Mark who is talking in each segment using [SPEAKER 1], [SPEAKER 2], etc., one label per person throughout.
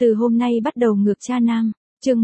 [SPEAKER 1] Từ hôm nay bắt đầu ngược cha nam. Chương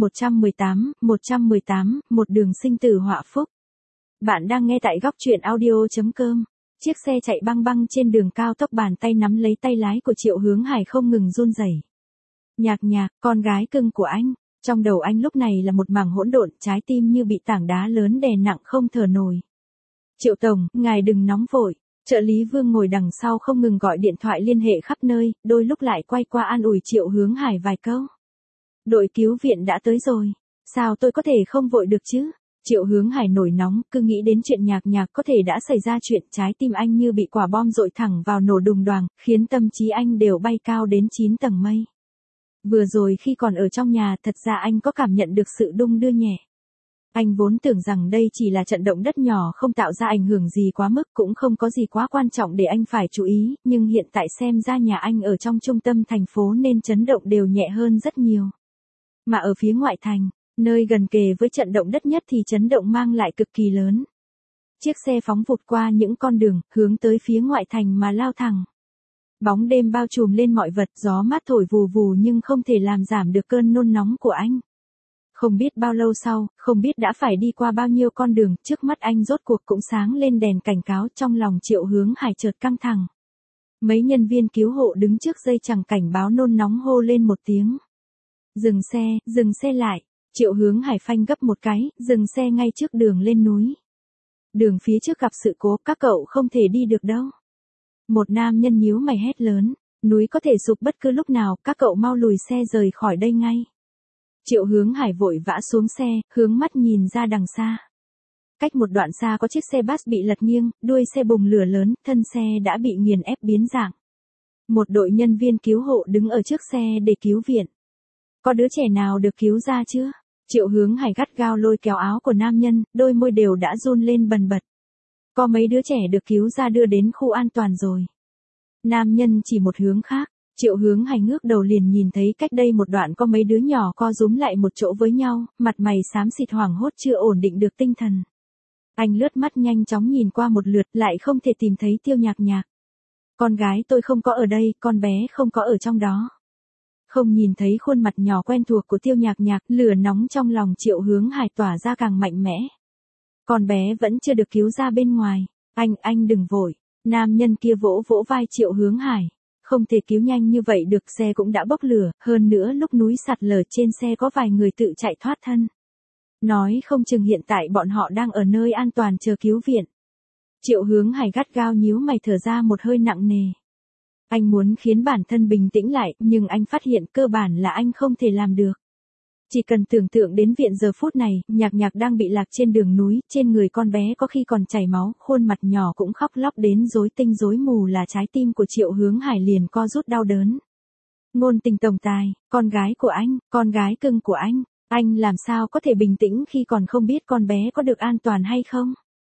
[SPEAKER 1] 118, một đường sinh tử họa phúc. Bạn đang nghe tại góc truyện audio.com. Chiếc xe chạy băng băng trên đường cao tốc, bàn tay nắm lấy tay lái của Triệu Hướng Hải không ngừng run rẩy. Nhạc nhạc, con gái cưng của anh. Trong đầu anh lúc này là một mảng hỗn độn, trái tim như bị tảng đá lớn đè nặng không thở nổi. Triệu tổng, ngài đừng nóng vội. Trợ lý Vương ngồi đằng sau không ngừng gọi điện thoại liên hệ khắp nơi, đôi lúc lại quay qua an ủi Triệu Hướng Hải vài câu. Đội cứu viện đã tới rồi. Sao tôi có thể không vội được chứ? Triệu Hướng Hải nổi nóng, cứ nghĩ đến chuyện nhạc nhạc có thể đã xảy ra chuyện, trái tim anh như bị quả bom dội thẳng vào nổ đùng đoàng, khiến tâm trí anh đều bay cao đến 9 tầng mây. Vừa rồi khi còn ở trong nhà, thật ra anh có cảm nhận được sự đung đưa nhẹ. Anh vốn tưởng rằng đây chỉ là trận động đất nhỏ, không tạo ra ảnh hưởng gì quá mức, cũng không có gì quá quan trọng để anh phải chú ý, nhưng hiện tại xem ra nhà anh ở trong trung tâm thành phố nên chấn động đều nhẹ hơn rất nhiều. Mà ở phía ngoại thành, nơi gần kề với trận động đất nhất thì chấn động mang lại cực kỳ lớn. Chiếc xe phóng vụt qua những con đường, hướng tới phía ngoại thành mà lao thẳng. Bóng đêm bao trùm lên mọi vật, gió mát thổi vù vù nhưng không thể làm giảm được cơn nôn nóng của anh. Không biết bao lâu sau, không biết đã phải đi qua bao nhiêu con đường, trước mắt anh rốt cuộc cũng sáng lên đèn cảnh cáo, trong lòng Triệu Hướng Hải chợt căng thẳng. Mấy nhân viên cứu hộ đứng trước dây chằng cảnh báo nôn nóng hô lên một tiếng. Dừng xe lại. Triệu Hướng Hải phanh gấp một cái, dừng xe ngay trước đường lên núi. Đường phía trước gặp sự cố, các cậu không thể đi được đâu. Một nam nhân nhíu mày hét lớn, núi có thể sụp bất cứ lúc nào, các cậu mau lùi xe rời khỏi đây ngay. Triệu Hướng Hải vội vã xuống xe, hướng mắt nhìn ra đằng xa. Cách một đoạn xa có chiếc xe bus bị lật nghiêng, đuôi xe bùng lửa lớn, thân xe đã bị nghiền ép biến dạng. Một đội nhân viên cứu hộ đứng ở trước xe để cứu viện. Có đứa trẻ nào được cứu ra chưa? Triệu Hướng Hải gắt gao lôi kéo áo của nam nhân, đôi môi đều đã run lên bần bật. Có mấy đứa trẻ được cứu ra đưa đến khu an toàn rồi. Nam nhân chỉ một hướng khác. Triệu Hướng Hải ngước đầu liền nhìn thấy cách đây một đoạn có mấy đứa nhỏ co rúm lại một chỗ với nhau, mặt mày xám xịt hoảng hốt chưa ổn định được tinh thần. Anh lướt mắt nhanh chóng nhìn qua một lượt, lại không thể tìm thấy Tiêu Nhạc Nhạc. Con gái tôi không có ở đây, con bé không có ở trong đó. Không nhìn thấy khuôn mặt nhỏ quen thuộc của Tiêu Nhạc Nhạc, lửa nóng trong lòng Triệu Hướng Hải tỏa ra càng mạnh mẽ. Con bé vẫn chưa được cứu ra bên ngoài. Anh đừng vội. Nam nhân kia vỗ vỗ vai Triệu Hướng Hải. Không thể cứu nhanh như vậy được, xe cũng đã bốc lửa, hơn nữa lúc núi sạt lở trên xe có vài người tự chạy thoát thân. Nói không chừng hiện tại bọn họ đang ở nơi an toàn chờ cứu viện. Triệu Hướng Hải gắt gao nhíu mày, thở ra một hơi nặng nề. Anh muốn khiến bản thân bình tĩnh lại, nhưng anh phát hiện cơ bản là anh không thể làm được. Chỉ cần tưởng tượng đến viện giờ phút này, Nhạc Nhạc đang bị lạc trên đường núi, trên người con bé có khi còn chảy máu, khuôn mặt nhỏ cũng khóc lóc đến rối tinh rối mù, là trái tim của Triệu Hướng Hải liền co rút đau đớn. Ngôn Tình tổng tài, con gái của anh, con gái cưng của anh làm sao có thể bình tĩnh khi còn không biết con bé có được an toàn hay không?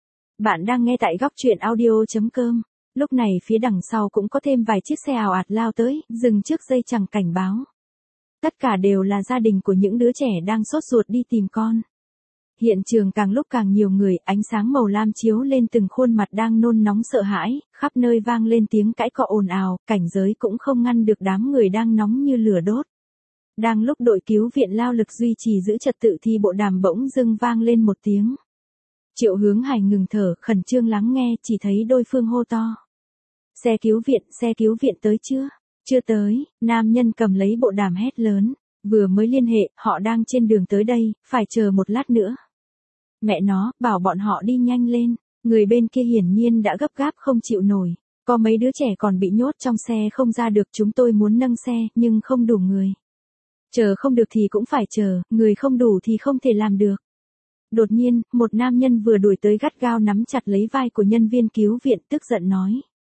[SPEAKER 1] Bạn đang nghe tại góc truyện audio.com. Lúc này phía đằng sau cũng có thêm vài chiếc xe ào ạt lao tới, dừng trước dây chằng cảnh báo. Tất cả đều là gia đình của những đứa trẻ đang sốt ruột đi tìm con. Hiện trường càng lúc càng nhiều người, ánh sáng màu lam chiếu lên từng khuôn mặt đang nôn nóng sợ hãi, khắp nơi vang lên tiếng cãi cọ ồn ào, cảnh giới cũng không ngăn được đám người đang nóng như lửa đốt. Đang lúc đội cứu viện lao lực duy trì giữ trật tự thì bộ đàm bỗng dưng vang lên một tiếng. Triệu Hướng Hải ngừng thở, khẩn trương lắng nghe, chỉ thấy đối phương hô to. Xe cứu viện tới chưa? Chưa tới, nam nhân cầm lấy bộ đàm hét lớn. Vừa mới liên hệ, họ đang trên đường tới đây, phải chờ một lát nữa. Mẹ nó, bảo bọn họ đi nhanh lên. Người bên kia hiển nhiên đã gấp gáp không chịu nổi. Có mấy đứa trẻ còn bị nhốt trong xe không ra được, chúng tôi muốn nâng xe, nhưng không đủ người. Chờ không được thì cũng phải chờ, người không đủ thì không thể làm được. Đột nhiên, một nam nhân vừa đuổi tới gắt gao nắm chặt lấy vai của nhân viên cứu viện, tức giận nói.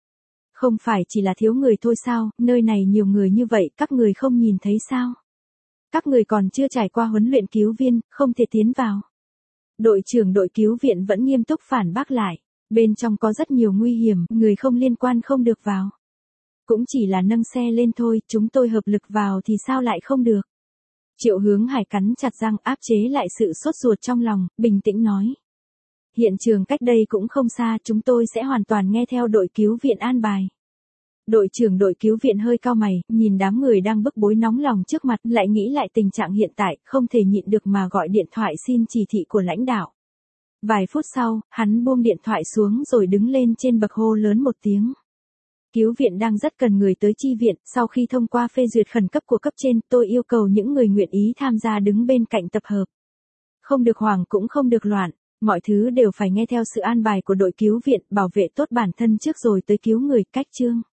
[SPEAKER 1] Không phải chỉ là thiếu người thôi sao, nơi này nhiều người như vậy, các người không nhìn thấy sao? Các người còn chưa trải qua huấn luyện cứu viên, không thể tiến vào. Đội trưởng đội cứu viện vẫn nghiêm túc phản bác lại. Bên trong có rất nhiều nguy hiểm, người không liên quan không được vào. Cũng chỉ là nâng xe lên thôi, chúng tôi hợp lực vào thì sao lại không được? Triệu Hướng Hải cắn chặt răng, áp chế lại sự sốt ruột trong lòng, bình tĩnh nói. Hiện trường cách đây cũng không xa, chúng tôi sẽ hoàn toàn nghe theo đội cứu viện an bài. Đội trưởng đội cứu viện hơi cau mày, nhìn đám người đang bức bối nóng lòng trước mặt, lại nghĩ lại tình trạng hiện tại, không thể nhịn được mà gọi điện thoại xin chỉ thị của lãnh đạo. Vài phút sau, hắn buông điện thoại xuống rồi đứng lên trên bậc hô lớn một tiếng. Cứu viện đang rất cần người tới chi viện, sau khi thông qua phê duyệt khẩn cấp của cấp trên, tôi yêu cầu những người nguyện ý tham gia đứng bên cạnh tập hợp. Không được hoảng cũng không được loạn, mọi thứ đều phải nghe theo sự an bài của đội cứu viện, bảo vệ tốt bản thân trước rồi tới cứu người, cách chương.